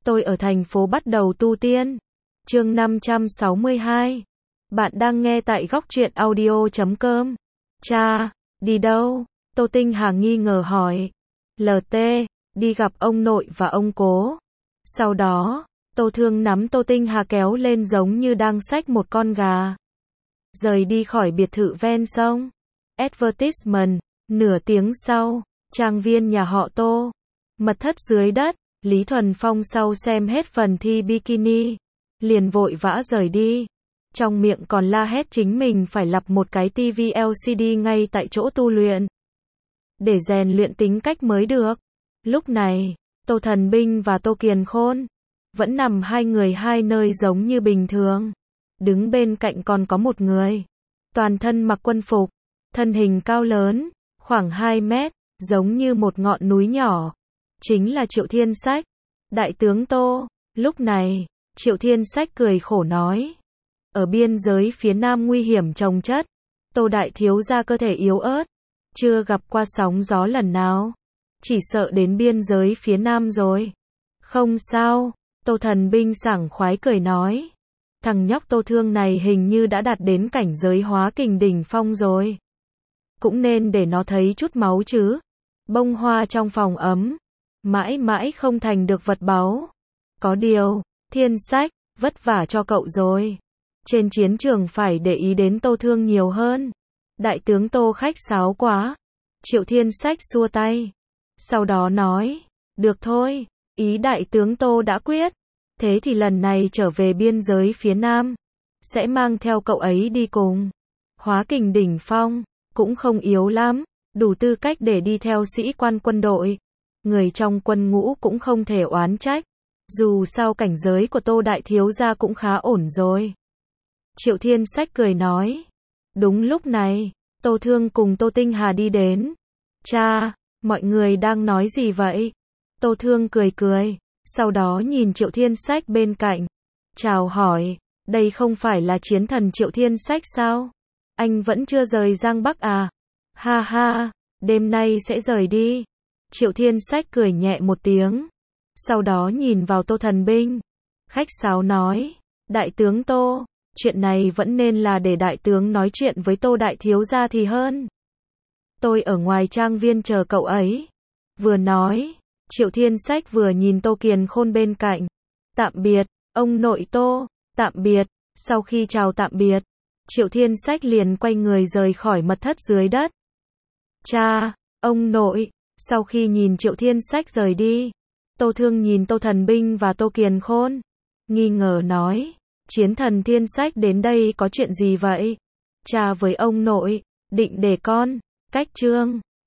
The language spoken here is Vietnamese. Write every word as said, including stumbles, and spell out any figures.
Tôi ở thành phố bắt đầu tu tiên. Chương năm trăm sáu mươi hai. Bạn đang nghe tại góc truyện audio chấm com. Cha, đi đâu? Tô Tinh Hà nghi ngờ hỏi. lờ tê, đi gặp ông nội và ông cố. Sau đó, Tô Thương nắm Tô Tinh Hà kéo lên giống như đang xách một con gà. Rời đi khỏi biệt thự ven sông. Advertisement. Nửa tiếng sau, trang viên nhà họ Tô. Mật thất dưới đất. Lý Thuần Phong sau xem hết phần thi bikini, liền vội vã rời đi. Trong miệng còn la hét chính mình phải lắp một cái tivi lờ xê đê ngay tại chỗ tu luyện. Để rèn luyện tính cách mới được. Lúc này, Tô Thần Binh và Tô Kiền Khôn vẫn nằm hai người hai nơi giống như bình thường. Đứng bên cạnh còn có một người. Toàn thân mặc quân phục, thân hình cao lớn, khoảng hai mét, giống như một ngọn núi nhỏ. Chính là Triệu Thiên Sách. Đại tướng Tô. Lúc này, Triệu Thiên Sách cười khổ nói. Ở biên giới phía Nam nguy hiểm chồng chất. Tô đại thiếu gia cơ thể yếu ớt. Chưa gặp qua sóng gió lần nào. Chỉ sợ đến biên giới phía Nam rồi. Không sao. Tô Thần Binh sảng khoái cười nói. Thằng nhóc Tô Thương này hình như đã đạt đến cảnh giới hóa kình đỉnh phong rồi. Cũng nên để nó thấy chút máu chứ. Bông hoa trong phòng ấm. Mãi mãi không thành được vật báu. Có điều, Thiên Sách, vất vả cho cậu rồi. Trên chiến trường phải để ý đến Tô Thương nhiều hơn. Đại tướng Tô khách sáo quá. Triệu Thiên Sách xua tay. Sau đó nói, được thôi, ý đại tướng Tô đã quyết. Thế thì lần này trở về biên giới phía Nam, sẽ mang theo cậu ấy đi cùng. Hóa kình đỉnh phong, cũng không yếu lắm, đủ tư cách để đi theo sĩ quan quân đội. Người trong quân ngũ cũng không thể oán trách. Dù sao cảnh giới của Tô đại thiếu gia cũng khá ổn rồi. Triệu Thiên Sách cười nói. Đúng lúc này, Tô Thương cùng Tô Tinh Hà đi đến. Cha, mọi người đang nói gì vậy? Tô Thương cười cười, sau đó nhìn Triệu Thiên Sách bên cạnh. Chào hỏi, đây không phải là chiến thần Triệu Thiên Sách sao? Anh vẫn chưa rời Giang Bắc à? Ha ha, đêm nay sẽ rời đi. Triệu Thiên Sách cười nhẹ một tiếng. Sau đó nhìn vào Tô Thần Binh. Khách sáo nói. Đại tướng Tô, chuyện này vẫn nên là để đại tướng nói chuyện với Tô đại thiếu gia thì hơn. Tôi ở ngoài trang viên chờ cậu ấy. Vừa nói, Triệu Thiên Sách vừa nhìn Tô Kiền Khôn bên cạnh. Tạm biệt, ông nội Tô, tạm biệt. Sau khi chào tạm biệt, Triệu Thiên Sách liền quay người rời khỏi mật thất dưới đất. Cha, ông nội. Sau khi nhìn Triệu Thiên Sách rời đi, Tô Thương nhìn Tô Thần Binh và Tô Kiền Khôn, nghi ngờ nói, chiến thần Thiên Sách đến đây có chuyện gì vậy? Cha với ông nội, định để con, cách trương,